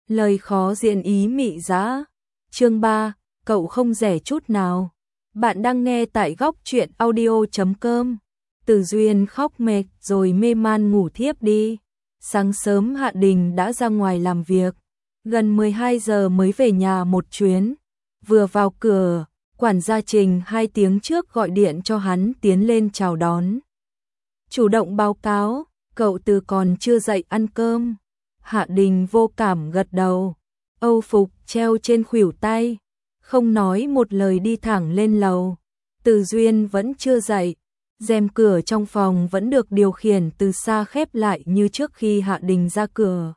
lời khó diễn ý mị dã. Chương 3, cậu không rẻ chút nào. Bạn đang nghe tại góc truyện audio.com. Từ Duyên khóc mệt rồi mê man ngủ thiếp đi. Sáng sớm Hạ Đình đã ra ngoài làm việc, gần 12 giờ mới về nhà một chuyến. Vừa vào cửa, quản gia Trình 2 tiếng trước gọi điện cho hắn tiến lên chào đón. Chủ động báo cáo, cậu Từ còn chưa dậy ăn cơm. Hạ Đình vô cảm gật đầu, âu phục treo trên khuỷu tay, không nói một lời đi thẳng lên lầu. Từ Duyên vẫn chưa dậy, rèm cửa trong phòng vẫn được điều khiển từ xa khép lại như trước khi Hạ Đình ra cửa,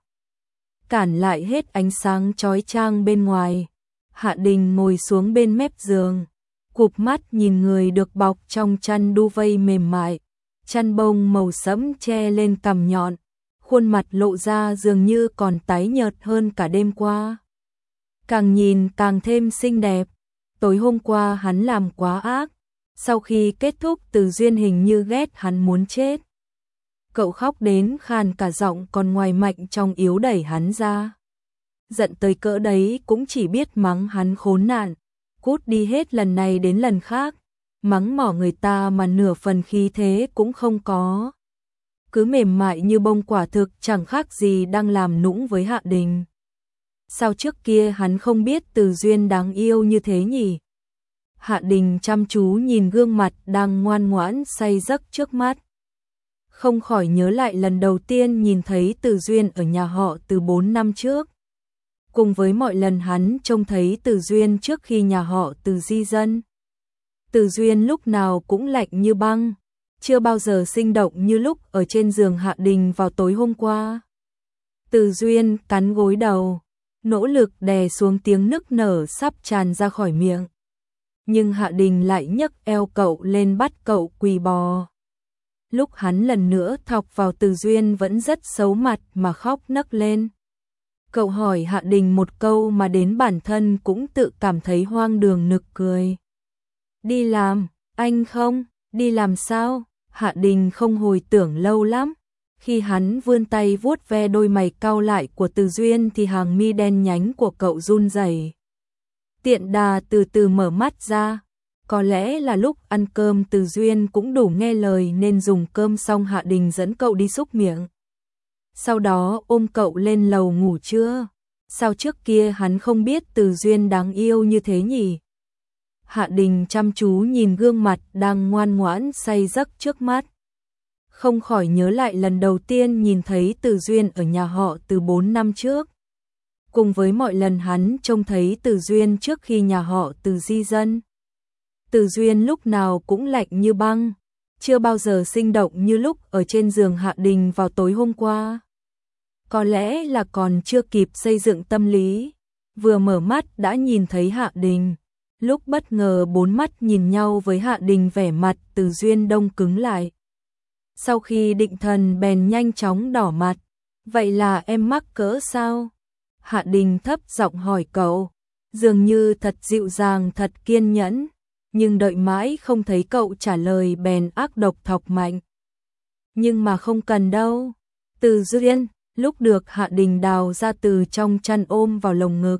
cản lại hết ánh sáng chói chang bên ngoài. Hạ Đình ngồi xuống bên mép giường, cụp mắt nhìn người được bọc trong chăn duvet mềm mại, chăn bông màu sẫm che lên cằm nhọn, khuôn mặt lộ ra dường như còn tái nhợt hơn cả đêm qua. Càng nhìn càng thêm xinh đẹp. Tối hôm qua hắn làm quá ác, sau khi kết thúc Từ Duyên hình như ghét hắn muốn chết. Cậu khóc đến khàn cả giọng, còn ngoài mạnh trong yếu đẩy hắn ra. Giận tới cỡ đấy cũng chỉ biết mắng hắn khốn nạn, cút đi hết lần này đến lần khác, mắng mỏ người ta mà nửa phần khí thế cũng không có. Cứ mềm mại như bông, quả thực chẳng khác gì đang làm nũng với Hạ Đình. Sao trước kia hắn không biết Từ Duyên đáng yêu như thế nhỉ? Hạ Đình chăm chú nhìn gương mặt đang ngoan ngoãn say giấc trước mắt, không khỏi nhớ lại lần đầu tiên nhìn thấy Từ Duyên ở nhà họ từ 4 năm trước. Cùng với mọi lần hắn trông thấy Từ Duyên trước khi nhà họ Từ di dân. Từ Duyên lúc nào cũng lạnh như băng, chưa bao giờ sinh động như lúc ở trên giường Hạ Đình vào tối hôm qua. Từ Duyên cắn gối đầu, nỗ lực đè xuống tiếng nức nở sắp tràn ra khỏi miệng. Nhưng Hạ Đình lại nhấc eo cậu lên bắt cậu quỳ bò. Lúc hắn lần nữa thọc vào, Từ Duyên vẫn rất xấu mặt mà khóc nấc lên. Cậu hỏi Hạ Đình một câu mà đến bản thân cũng tự cảm thấy hoang đường nực cười. Đi làm, anh không, đi làm sao? Hạ Đình không hồi tưởng lâu lắm. Khi hắn vươn tay vuốt ve đôi mày cau lại của Từ Duyên thì hàng mi đen nhánh của cậu run rẩy. Tiện đà từ từ mở mắt ra. Có lẽ là lúc ăn cơm Từ Duyên cũng đủ nghe lời nên dùng cơm xong Hạ Đình dẫn cậu đi súc miệng. Sau đó ôm cậu lên lầu ngủ trưa. Sao trước kia hắn không biết Từ Duyên đáng yêu như thế nhỉ? Hạ Đình chăm chú nhìn gương mặt đang ngoan ngoãn say giấc trước mắt, không khỏi nhớ lại lần đầu tiên nhìn thấy Từ Duyên ở nhà họ từ 4 năm trước. Cùng với mọi lần hắn trông thấy Từ Duyên trước khi nhà họ Từ di dân. Từ Duyên lúc nào cũng lạnh như băng, chưa bao giờ sinh động như lúc ở trên giường Hạ Đình vào tối hôm qua. Có lẽ là còn chưa kịp xây dựng tâm lý, vừa mở mắt đã nhìn thấy Hạ Đình. Lúc bất ngờ bốn mắt nhìn nhau với Hạ Đình, vẻ mặt Từ Duyên đông cứng lại. Sau khi định thần bèn nhanh chóng đỏ mặt. Vậy là em mắc cỡ sao? Hạ Đình thấp giọng hỏi cậu, dường như thật dịu dàng, thật kiên nhẫn. Nhưng đợi mãi không thấy cậu trả lời bèn ác độc thọc mạnh. Nhưng mà không cần đâu. Từ Duyên, lúc được Hạ Đình đào ra từ trong chăn ôm vào lồng ngực.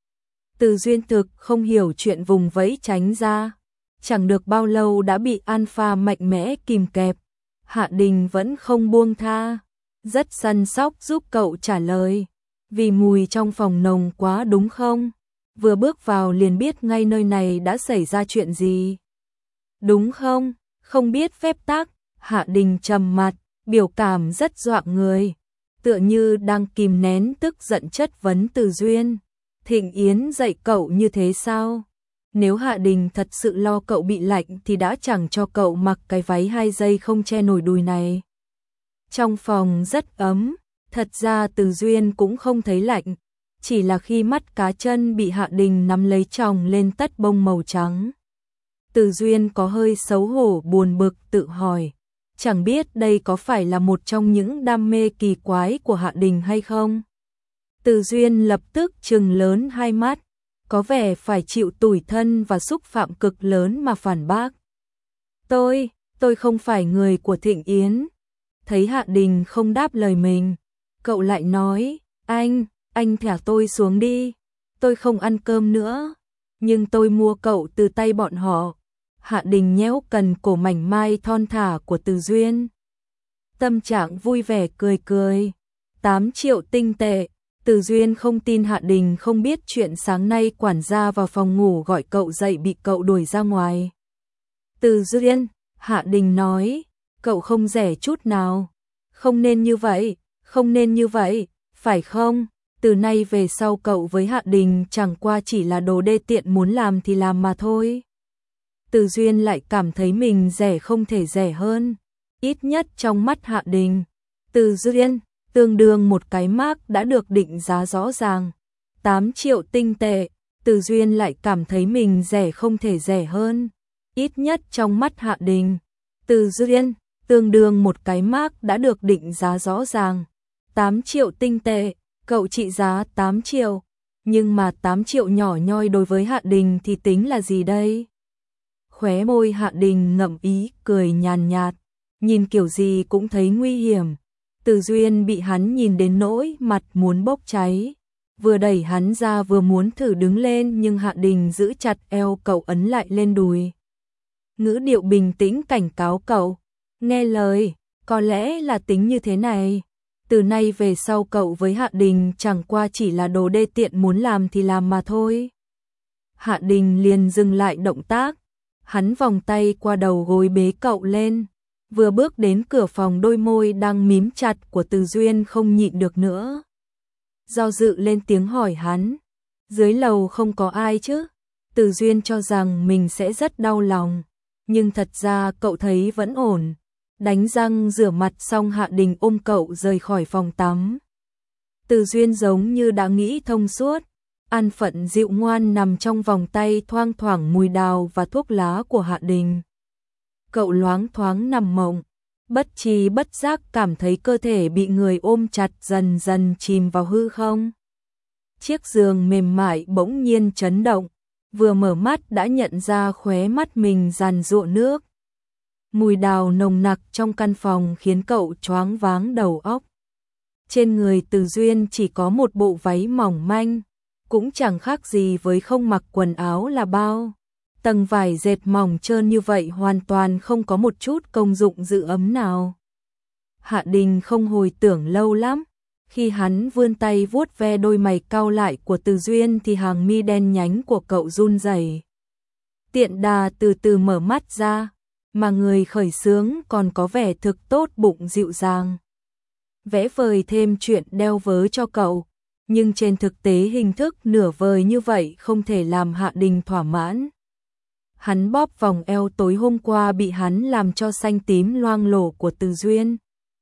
Từ Duyên thực không hiểu chuyện vùng vẫy tránh ra. Chẳng được bao lâu đã bị alpha mạnh mẽ kìm kẹp. Hạ Đình vẫn không buông tha, rất săn sóc giúp cậu trả lời. Vì mùi trong phòng nồng quá đúng không? Vừa bước vào liền biết ngay nơi này đã xảy ra chuyện gì. Đúng không? Không biết phép tắc. Hạ Đình trầm mặt, biểu cảm rất dọa người, tựa như đang kìm nén tức giận chất vấn Từ Duyên. Thịnh Yến dạy cậu như thế sao? Nếu Hạ Đình thật sự lo cậu bị lạnh thì đã chẳng cho cậu mặc cái váy 2 giây không che nổi đùi này. Trong phòng rất ấm, thật ra Từ Duyên cũng không thấy lạnh, chỉ là khi mắt cá chân bị Hạ Đình nắm lấy chồng lên tất bông màu trắng. Từ Duyên có hơi xấu hổ buồn bực tự hỏi, chẳng biết đây có phải là một trong những đam mê kỳ quái của Hạ Đình hay không? Từ Duyên lập tức trừng lớn hai mắt, có vẻ phải chịu tủi thân và xúc phạm cực lớn mà phản bác. Tôi không phải người của Thịnh Yến. Thấy Hạ Đình không đáp lời mình, cậu lại nói, anh thả tôi xuống đi, tôi không ăn cơm nữa, nhưng tôi mua cậu từ tay bọn họ. Hạ Đình nhéo cần cổ mảnh mai thon thả của Từ Duyên. Tâm trạng vui vẻ cười cười. 8 triệu tinh tệ. Từ Duyên không tin Hạ Đình không biết chuyện sáng nay quản gia vào phòng ngủ gọi cậu dậy bị cậu đuổi ra ngoài. Từ Duyên, Hạ Đình nói, cậu không rẻ chút nào. Không nên như vậy, không nên như vậy, phải không? Từ nay về sau cậu với Hạ Đình chẳng qua chỉ là đồ đê tiện muốn làm thì làm mà thôi. Từ Duyên lại cảm thấy mình rẻ không thể rẻ hơn, ít nhất trong mắt Hạ Đình. Từ Duyên, tương đương một cái mác đã được định giá rõ ràng. 8 triệu tinh tệ, Từ Duyên lại cảm thấy mình rẻ không thể rẻ hơn, ít nhất trong mắt Hạ Đình. Từ Duyên, tương đương một cái mác đã được định giá rõ ràng. 8 triệu tinh tệ, cậu trị giá 8 triệu, nhưng mà 8 triệu nhỏ nhoi đối với Hạ Đình thì tính là gì đây? Khóe môi Hạ Đình ngậm ý cười nhàn nhạt, nhìn kiểu gì cũng thấy nguy hiểm. Từ Duyên bị hắn nhìn đến nỗi mặt muốn bốc cháy, vừa đẩy hắn ra vừa muốn thử đứng lên nhưng Hạ Đình giữ chặt eo cậu ấn lại lên đùi. Ngữ điệu bình tĩnh cảnh cáo cậu, nghe lời, có lẽ là tính như thế này. Từ nay về sau cậu với Hạ Đình chẳng qua chỉ là đồ đê tiện muốn làm thì làm mà thôi. Hạ Đình liền dừng lại động tác, hắn vòng tay qua đầu gối bế cậu lên. Vừa bước đến cửa phòng đôi môi đang mím chặt của Từ Duyên không nhịn được nữa. Do dự lên tiếng hỏi hắn, dưới lầu không có ai chứ? Từ Duyên cho rằng mình sẽ rất đau lòng, nhưng thật ra cậu thấy vẫn ổn. Đánh răng rửa mặt xong Hạ Đình ôm cậu rời khỏi phòng tắm. Từ Duyên giống như đã nghĩ thông suốt, an phận dịu ngoan nằm trong vòng tay thoang thoảng mùi đào và thuốc lá của Hạ Đình. Cậu loáng thoáng nằm mộng, bất tri bất giác cảm thấy cơ thể bị người ôm chặt dần dần chìm vào hư không. Chiếc giường mềm mại bỗng nhiên chấn động, vừa mở mắt đã nhận ra khóe mắt mình giàn giụa nước. Mùi đào nồng nặc trong căn phòng khiến cậu choáng váng đầu óc. Trên người Từ Duyên chỉ có một bộ váy mỏng manh, cũng chẳng khác gì với không mặc quần áo là bao. Tầng vải dệt mỏng trơn như vậy hoàn toàn không có một chút công dụng giữ ấm nào. Hạ Đình không hồi tưởng lâu lắm, khi hắn vươn tay vuốt ve đôi mày cau lại của Từ Duyên thì hàng mi đen nhánh của cậu run rẩy. Tiện đà từ từ mở mắt ra, mà người khởi xướng còn có vẻ thực tốt bụng dịu dàng. Vẽ vời thêm chuyện đeo vớ cho cậu, nhưng trên thực tế hình thức nửa vời như vậy không thể làm Hạ Đình thỏa mãn. Hắn bóp vòng eo tối hôm qua bị hắn làm cho xanh tím loang lổ của Từ Duyên,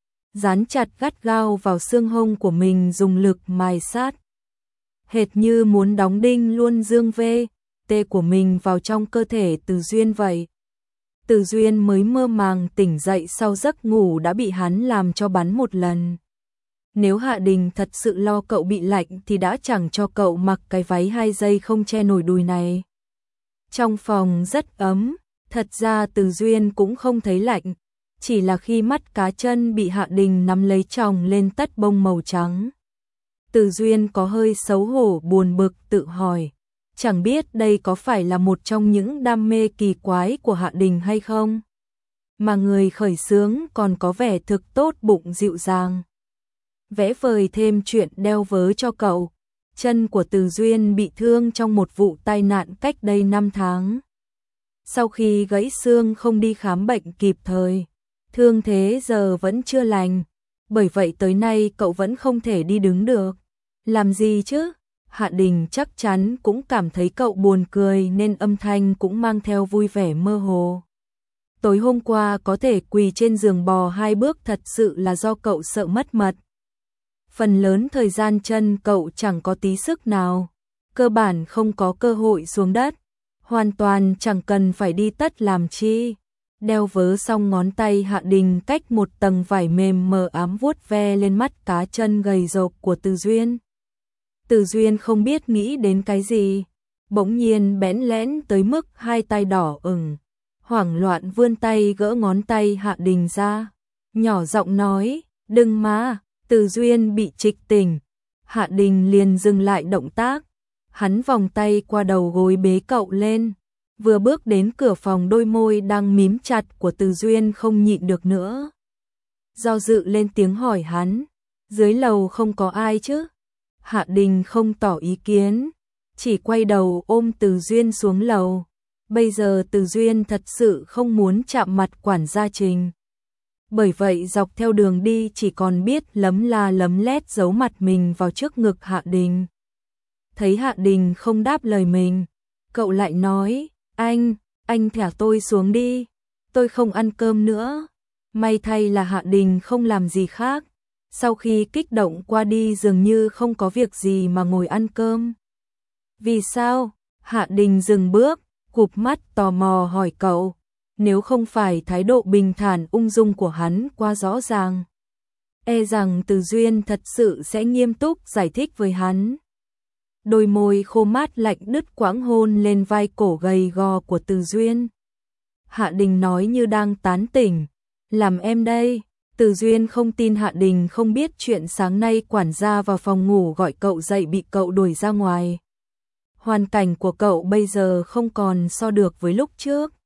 dán chặt gắt gao vào xương hông của mình dùng lực mài sát. Hệt như muốn đóng đinh luôn dương tê của mình vào trong cơ thể Từ Duyên vậy. Từ Duyên mới mơ màng tỉnh dậy sau giấc ngủ đã bị hắn làm cho bắn một lần. Nếu Hạ Đình thật sự lo cậu bị lạnh thì đã chẳng cho cậu mặc cái váy 2 giây không che nổi đùi này. Trong phòng rất ấm, thật ra Từ Duyên cũng không thấy lạnh, chỉ là khi mắt cá chân bị Hạ Đình nắm lấy chồng lên tất bông màu trắng. Từ Duyên có hơi xấu hổ buồn bực tự hỏi, chẳng biết đây có phải là một trong những đam mê kỳ quái của Hạ Đình hay không? Mà người khởi xướng còn có vẻ thực tốt bụng dịu dàng. Vẽ vời thêm chuyện đeo vớ cho cậu. Chân của Từ Duyên bị thương trong một vụ tai nạn cách đây 5 tháng. Sau khi gãy xương không đi khám bệnh kịp thời, thương thế giờ vẫn chưa lành, bởi vậy tới nay cậu vẫn không thể đi đứng được. Làm gì chứ? Hạ Đình chắc chắn cũng cảm thấy cậu buồn cười nên âm thanh cũng mang theo vui vẻ mơ hồ. Tối hôm qua có thể quỳ trên giường bò 2 bước thật sự là do cậu sợ mất mật. Phần lớn thời gian chân cậu chẳng có tí sức nào, cơ bản không có cơ hội xuống đất, hoàn toàn chẳng cần phải đi tất làm chi. Đeo vớ xong ngón tay Hạ Đình cách một tầng vải mềm mờ ám vuốt ve lên mắt cá chân gầy rộc của Từ Duyên. Từ Duyên không biết nghĩ đến cái gì, bỗng nhiên bẽn lẽn tới mức 2 tay đỏ ửng, hoảng loạn vươn tay gỡ ngón tay Hạ Đình ra, nhỏ giọng nói, đừng mà. Từ Duyên bị trịch tỉnh, Hạ Đình liền dừng lại động tác, hắn vòng tay qua đầu gối bế cậu lên, vừa bước đến cửa phòng đôi môi đang mím chặt của Từ Duyên không nhịn được nữa. Do dự lên tiếng hỏi hắn, dưới lầu không có ai chứ? Hạ Đình không tỏ ý kiến, chỉ quay đầu ôm Từ Duyên xuống lầu. Bây giờ Từ Duyên thật sự không muốn chạm mặt quản gia Trình. Bởi vậy dọc theo đường đi chỉ còn biết lấm la lấm lét giấu mặt mình vào trước ngực Hạ Đình. Thấy Hạ Đình không đáp lời mình, cậu lại nói, anh thả tôi xuống đi, tôi không ăn cơm nữa. May thay là Hạ Đình không làm gì khác, sau khi kích động qua đi dường như không có việc gì mà ngồi ăn cơm. Vì sao? Hạ Đình dừng bước, cụp mắt tò mò hỏi cậu, nếu không phải thái độ bình thản ung dung của hắn quá rõ ràng, e rằng Từ Duyên thật sự sẽ nghiêm túc giải thích với hắn. Đôi môi khô mát lạnh đứt quãng hôn lên vai cổ gầy gò của Từ Duyên. Hạ Đình nói như đang tán tỉnh, làm em đây. Từ Duyên không tin Hạ Đình không biết chuyện sáng nay quản gia vào phòng ngủ gọi cậu dậy bị cậu đuổi ra ngoài. Hoàn cảnh của cậu bây giờ không còn so được với lúc trước.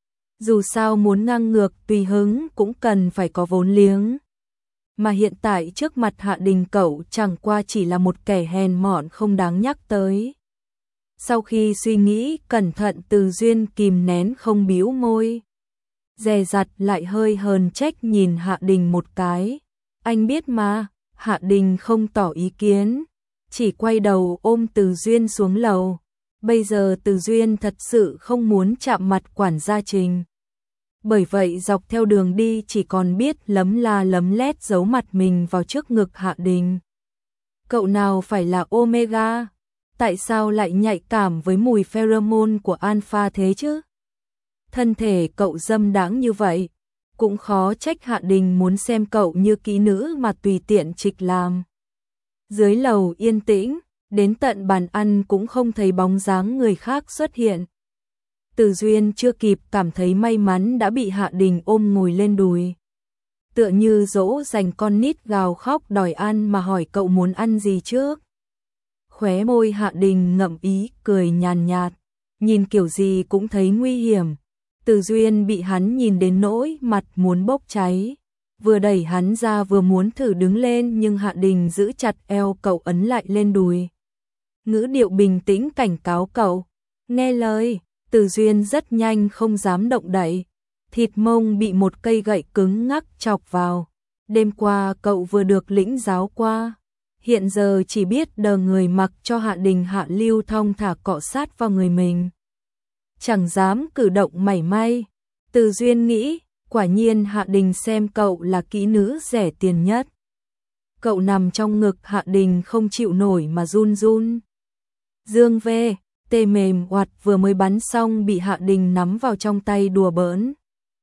Dù sao muốn ngang ngược tùy hứng cũng cần phải có vốn liếng. Mà hiện tại trước mặt Hạ Đình cậu chẳng qua chỉ là một kẻ hèn mọn không đáng nhắc tới. Sau khi suy nghĩ cẩn thận Từ Duyên kìm nén không bĩu môi, dè dặt lại hơi hờn trách nhìn Hạ Đình một cái. Anh biết mà. Hạ Đình không tỏ ý kiến, chỉ quay đầu ôm Từ Duyên xuống lầu. Bây giờ Từ Duyên thật sự không muốn chạm mặt quản gia Trình. Bởi vậy dọc theo đường đi chỉ còn biết lấm la lấm lét giấu mặt mình vào trước ngực Hạ Đình. Cậu nào phải là Omega? Tại sao lại nhạy cảm với mùi pheromone của Alpha thế chứ? Thân thể cậu dâm đãng như vậy, cũng khó trách Hạ Đình muốn xem cậu như kỹ nữ mà tùy tiện trịch làm. Dưới lầu yên tĩnh, đến tận bàn ăn cũng không thấy bóng dáng người khác xuất hiện. Từ Duyên chưa kịp cảm thấy may mắn đã bị Hạ Đình ôm ngồi lên đùi. Tựa như dỗ dành con nít gào khóc đòi ăn mà hỏi cậu muốn ăn gì trước. Khóe môi Hạ Đình ngậm ý cười nhàn nhạt, nhìn kiểu gì cũng thấy nguy hiểm. Từ Duyên bị hắn nhìn đến nỗi mặt muốn bốc cháy, vừa đẩy hắn ra vừa muốn thử đứng lên nhưng Hạ Đình giữ chặt eo cậu ấn lại lên đùi. Ngữ điệu bình tĩnh cảnh cáo cậu, nghe lời. Từ Duyên rất nhanh không dám động đậy, thịt mông bị một cây gậy cứng ngắc chọc vào. Đêm qua cậu vừa được lĩnh giáo qua, hiện giờ chỉ biết đờ người mặc cho Hạ Đình hạ lưu thong thả cọ sát vào người mình. Chẳng dám cử động mảy may. Từ Duyên nghĩ, quả nhiên Hạ Đình xem cậu là kỹ nữ rẻ tiền nhất. Cậu nằm trong ngực Hạ Đình không chịu nổi mà run run. Dương về. Tê mềm oặt vừa mới bắn xong bị Hạ Đình nắm vào trong tay đùa bỡn.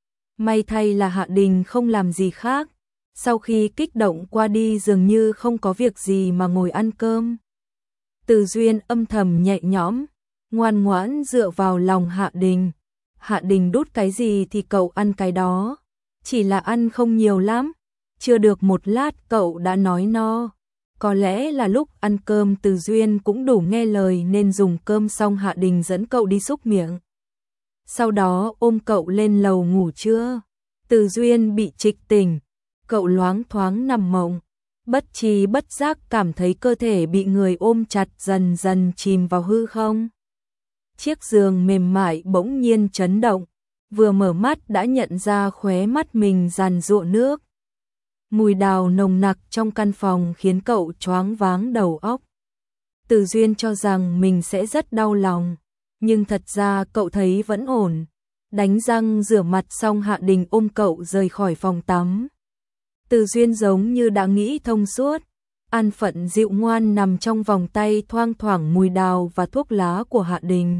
May thay là Hạ Đình không làm gì khác, sau khi kích động qua đi dường như không có việc gì mà ngồi ăn cơm. Từ Duyên âm thầm nhẹ nhõm, ngoan ngoãn dựa vào lòng Hạ Đình. Hạ Đình đút cái gì thì cậu ăn cái đó, chỉ là ăn không nhiều lắm, chưa được một lát cậu đã nói no. Có lẽ là lúc ăn cơm Từ Duyên cũng đủ nghe lời nên dùng cơm xong Hạ Đình dẫn cậu đi xúc miệng. Sau đó ôm cậu lên lầu ngủ trưa. Từ Duyên bị trịch tỉnh, cậu loáng thoáng nằm mộng, bất tri bất giác cảm thấy cơ thể bị người ôm chặt dần dần chìm vào hư không. Chiếc giường mềm mại bỗng nhiên chấn động, vừa mở mắt đã nhận ra khóe mắt mình giàn giụa nước. Mùi đào nồng nặc trong căn phòng khiến cậu choáng váng đầu óc. Từ Duyên cho rằng mình sẽ rất đau lòng, nhưng thật ra cậu thấy vẫn ổn. Đánh răng rửa mặt xong Hạ Đình ôm cậu rời khỏi phòng tắm. Từ Duyên giống như đã nghĩ thông suốt, an phận dịu ngoan nằm trong vòng tay thoang thoảng mùi đào và thuốc lá của Hạ Đình.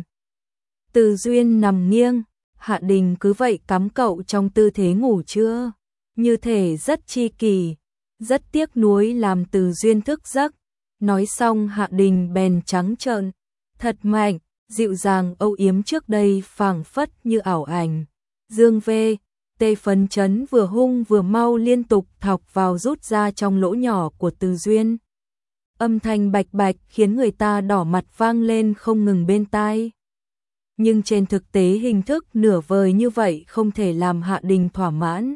Từ Duyên nằm nghiêng, Hạ Đình cứ vậy cắm cậu trong tư thế ngủ trưa. Như thể rất chi kỷ, rất tiếc nuối làm Từ Duyên thức giấc. Nói xong Hạ Đình bèn trắng trợn, thật mạnh, dịu dàng âu yếm trước đây phảng phất như ảo ảnh. Dương về, tê phấn chấn vừa hung vừa mau liên tục thọc vào rút ra trong lỗ nhỏ của Từ Duyên. Âm thanh bạch bạch khiến người ta đỏ mặt vang lên không ngừng bên tai. Nhưng trên thực tế hình thức nửa vời như vậy không thể làm Hạ Đình thỏa mãn.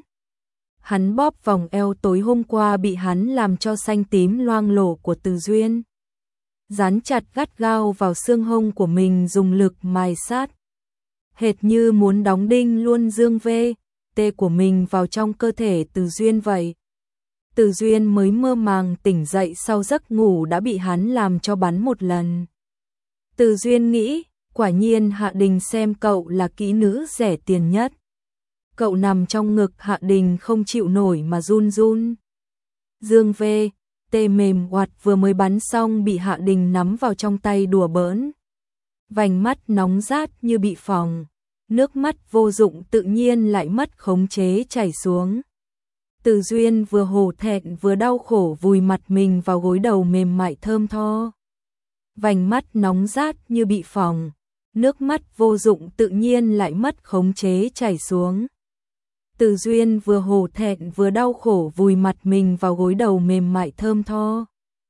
Hắn bóp vòng eo tối hôm qua bị hắn làm cho xanh tím loang lổ của Từ Duyên. Dán chặt gắt gao vào xương hông của mình dùng lực mài sát. Hệt như muốn đóng đinh luôn dương tê của mình vào trong cơ thể Từ Duyên vậy. Từ Duyên mới mơ màng tỉnh dậy sau giấc ngủ đã bị hắn làm cho bắn một lần. Từ Duyên nghĩ, quả nhiên Hạ Đình xem cậu là kỹ nữ rẻ tiền nhất. Cậu nằm trong ngực Hạ Đình không chịu nổi mà run run. Dương tê mềm oặt vừa mới bắn xong bị Hạ Đình nắm vào trong tay đùa bỡn. Vành mắt nóng rát như bị phỏng, nước mắt vô dụng tự nhiên lại mất khống chế chảy xuống. Từ Duyên vừa hổ thẹn vừa đau khổ vùi mặt mình vào gối đầu mềm mại thơm tho. Vành mắt nóng rát như bị phỏng, nước mắt vô dụng tự nhiên lại mất khống chế chảy xuống. Từ Duyên vừa hổ thẹn vừa đau khổ vùi mặt mình vào gối đầu mềm mại thơm tho.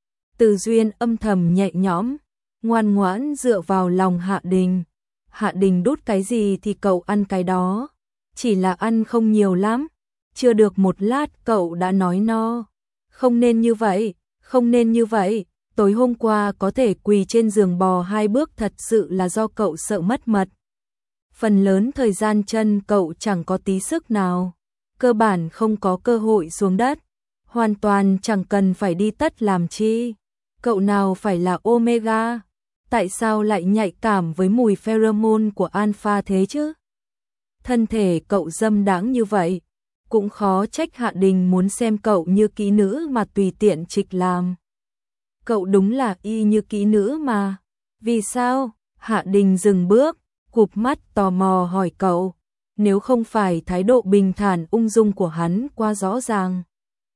Từ Duyên âm thầm nhẹ nhõm, ngoan ngoãn dựa vào lòng Hạ Đình. Hạ Đình đút cái gì thì cậu ăn cái đó, chỉ là ăn không nhiều lắm. Chưa được một lát cậu đã nói no. Không nên như vậy, không nên như vậy. Tối hôm qua có thể quỳ trên giường bò 2 bước thật sự là do cậu sợ mất mật. Phần lớn thời gian chân cậu chẳng có tí sức nào. Cơ bản không có cơ hội xuống đất. Hoàn toàn chẳng cần phải đi tất làm chi. Cậu nào phải là Omega. Tại sao lại nhạy cảm với mùi pheromone của Alpha thế chứ? Thân thể cậu dâm đãng như vậy. Cũng khó trách Hạ Đình muốn xem cậu như kỹ nữ mà tùy tiện trịch làm. Cậu đúng là y như kỹ nữ mà. Vì sao? Hạ Đình dừng bước, cụp mắt tò mò hỏi cậu. Nếu không phải thái độ bình thản ung dung của hắn quá rõ ràng,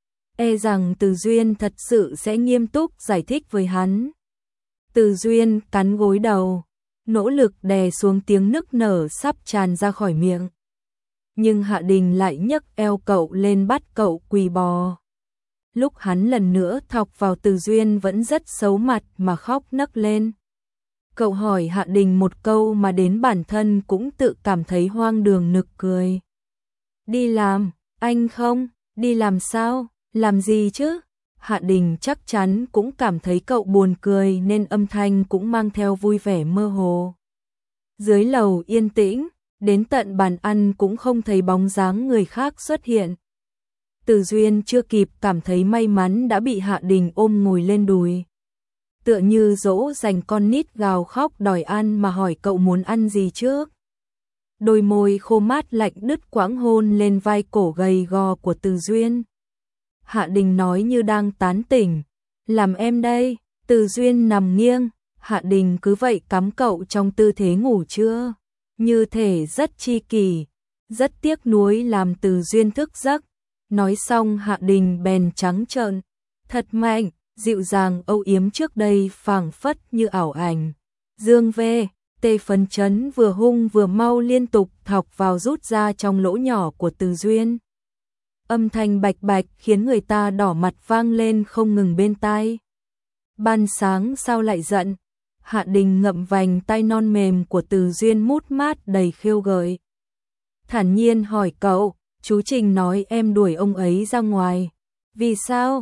e rằng Từ Duyên thật sự sẽ nghiêm túc giải thích với hắn. Từ Duyên cắn gối đầu, nỗ lực đè xuống tiếng nức nở sắp tràn ra khỏi miệng. Nhưng Hạ Đình lại nhấc eo cậu lên bắt cậu quỳ bò. Lúc hắn lần nữa thọc vào Từ Duyên vẫn rất xấu mặt mà khóc nấc lên. Cậu hỏi Hạ Đình một câu mà đến bản thân cũng tự cảm thấy hoang đường nực cười. Đi làm, anh không, đi làm sao, làm gì chứ? Hạ Đình chắc chắn cũng cảm thấy cậu buồn cười nên âm thanh cũng mang theo vui vẻ mơ hồ. Dưới lầu yên tĩnh, đến tận bàn ăn cũng không thấy bóng dáng người khác xuất hiện. Từ Duyên chưa kịp cảm thấy may mắn đã bị Hạ Đình ôm ngồi lên đùi. Tựa như dỗ dành con nít gào khóc đòi ăn mà hỏi cậu muốn ăn gì trước. Đôi môi khô mát lạnh đứt quãng hôn lên vai cổ gầy gò của Từ Duyên. Hạ Đình nói như đang tán tỉnh. Làm em đây. Từ Duyên nằm nghiêng. Hạ Đình cứ vậy cắm cậu trong tư thế ngủ trưa. Như thể rất chi kỷ. Rất tiếc nuối làm Từ Duyên thức giấc. Nói xong Hạ Đình bèn trắng trợn. Thật mạnh, dịu dàng âu yếm trước đây phảng phất như ảo ảnh. Dương tê phấn chấn vừa hung vừa mau liên tục thọc vào rút ra trong lỗ nhỏ của Từ Duyên. Âm thanh bạch bạch khiến người ta đỏ mặt vang lên không ngừng bên tai. Ban sáng sao lại giận? Hạ Đình ngậm vành tay non mềm của Từ Duyên mút mát đầy khiêu gợi. Thản nhiên hỏi cậu, chú Trình nói em đuổi ông ấy ra ngoài. Vì sao?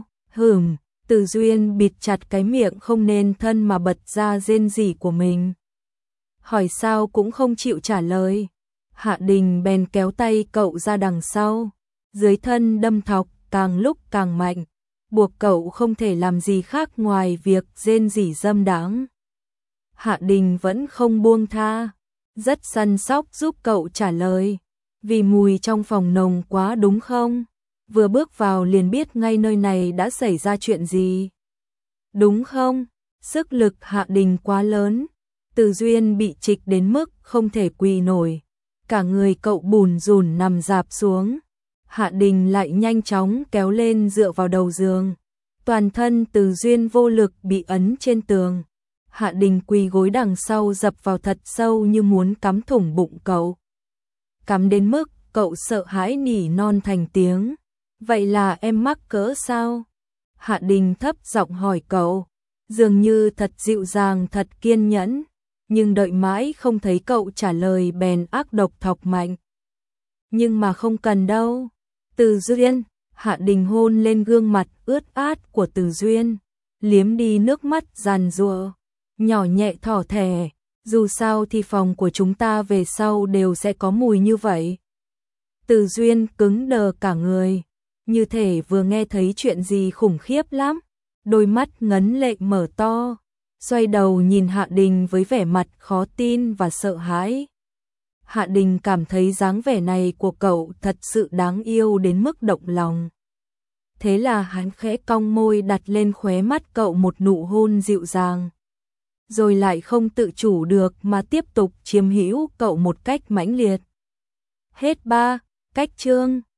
Từ Duyên bịt chặt cái miệng không nên thân mà bật ra rên rỉ của mình. Hỏi sao cũng không chịu trả lời. Hạ Đình bèn kéo tay cậu ra đằng sau. Dưới thân đâm thọc càng lúc càng mạnh. Buộc cậu không thể làm gì khác ngoài việc rên rỉ dâm đáng. Hạ Đình vẫn không buông tha. Rất săn sóc giúp cậu trả lời. Vì mùi trong phòng nồng quá đúng không? Vừa bước vào liền biết ngay nơi này đã xảy ra chuyện gì. Đúng không? Sức lực Hạ Đình quá lớn. Từ Duyên bị trịch đến mức không thể quỳ nổi. Cả người cậu bùn rùn nằm rạp xuống. Hạ Đình lại nhanh chóng kéo lên dựa vào đầu giường. Toàn thân Từ Duyên vô lực bị ấn trên tường. Hạ Đình quỳ gối đằng sau dập vào thật sâu như muốn cắm thủng bụng cậu. Cắm đến mức cậu sợ hãi nỉ non thành tiếng. Vậy là em mắc cỡ sao? Hạ Đình thấp giọng hỏi cậu. dường như thật dịu dàng, thật kiên nhẫn, nhưng đợi mãi không thấy cậu trả lời bèn ác độc thọc mạnh. Nhưng mà không cần đâu. Từ Duyên, Hạ Đình hôn lên gương mặt ướt át của Từ Duyên, liếm đi nước mắt giàn giụa, nhỏ nhẹ thỏ thẻ, dù sao thì phòng của chúng ta về sau đều sẽ có mùi như vậy. Từ Duyên cứng đờ cả người, như thể vừa nghe thấy chuyện gì khủng khiếp lắm, đôi mắt ngấn lệ mở to, xoay đầu nhìn Hạ Đình với vẻ mặt khó tin và sợ hãi. Hạ Đình cảm thấy dáng vẻ này của cậu thật sự đáng yêu đến mức động lòng. Thế là hắn khẽ cong môi đặt lên khóe mắt cậu một nụ hôn dịu dàng, rồi lại không tự chủ được mà tiếp tục chiếm hữu cậu một cách mãnh liệt. Hết 3. Cách chương